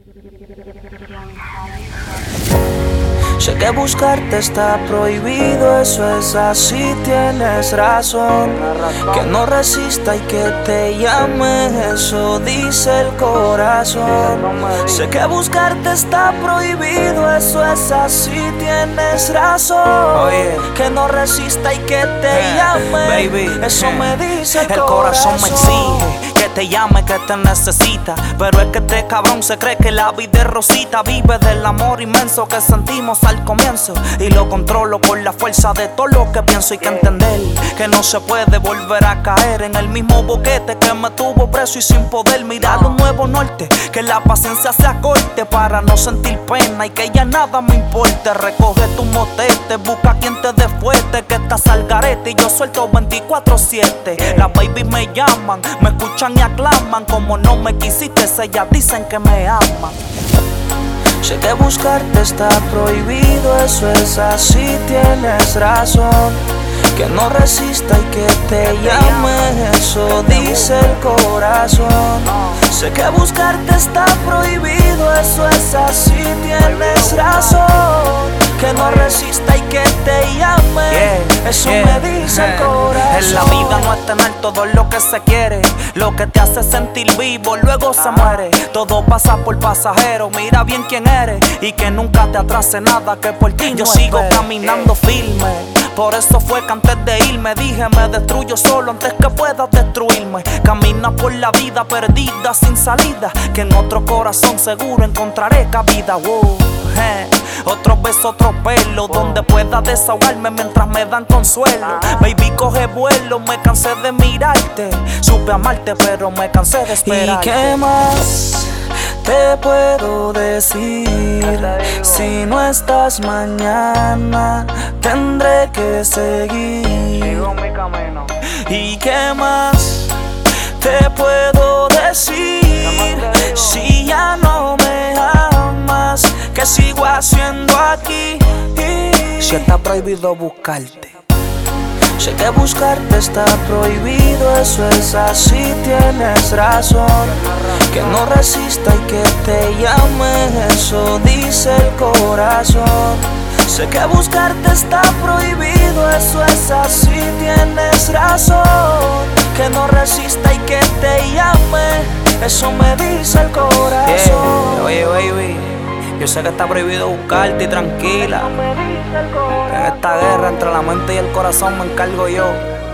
Sé que buscarte está prohibido, eso es así, tienes razón. Que no resista y que te llame, eso dice el corazón. Sé que buscarte está prohibido, eso es así, tienes razón. Que no resista y que te llame, baby, eso me dice el corazón. Me exige que te llame, que te necesita, pero es que este cabrón se cree que la vida es rosita. Vive del amor inmenso que sentimos al comienzo y lo controlo con la fuerza de todo lo que pienso. Hay que entender que no se puede volver a caer en el mismo boquete que me tuvo preso y sin poder mirar un nuevo norte. Que la paciencia se acorte para no sentir pena y que ya nada me importe. Recoge tu motete, busca quien te dé fuerte, que estás al garete y yo suelto 24/7. Las babies me llaman, me escuchan y aclaman. Como no me quisiste, ellas dicen que me aman. Sé que buscarte está prohibido, eso es así, tienes razón. Que no resista y que te llame, eso dice el corazón. Sé que buscarte está prohibido, eso es así, tienes razón. Que no resista y que te llame, eso me dice el corazón. En la vida no es tener todo lo que se quiere, lo que te hace sentir vivo luego se muere. Todo pasa por pasajero, mira bien quién eres y que nunca te atrase nada que por ti yo sigo caminando firme. Por eso fue que antes de irme dije me destruyo solo antes que puedas destruirme. Camina por la vida perdida sin salida, que en otro corazón seguro encontraré cabida. Otro beso, otro pelo, donde pueda desahogarme mientras me dan consuelo. Baby, coge vuelo, me cansé de mirarte. Supe amarte, pero me cansé de esperarte. ¿Y qué más te puedo decir? Si no estás mañana, tendré que seguir. Sigo mi camino. ¿Y qué más te puedo decir? Si ya no me amas, ¿qué sigo haciendo aquí? Si está prohibido buscarte. Sé que buscarte está prohibido, eso es así, tienes razón. Que no resista y que te llame, eso dice el corazón. Sé que buscarte está prohibido, eso es así, tienes razón. Que no resista y que te llame, eso me dice el corazón. Oye, baby, yo sé que está prohibido buscarte y tranquila. En esta guerra entre la mente y el corazón me encargo yo.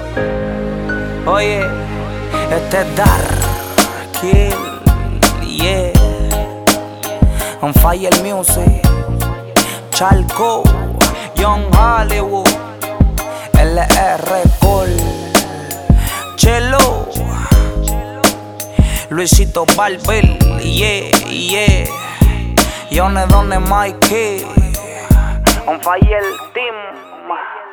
Oye, este es Dark Kill, yeah. On Fire Music, Charco, Young Hollywood, LR Cole, Chelo, Luisito Barber, yeah, yeah. Yone donde Mikey, On Fire Team.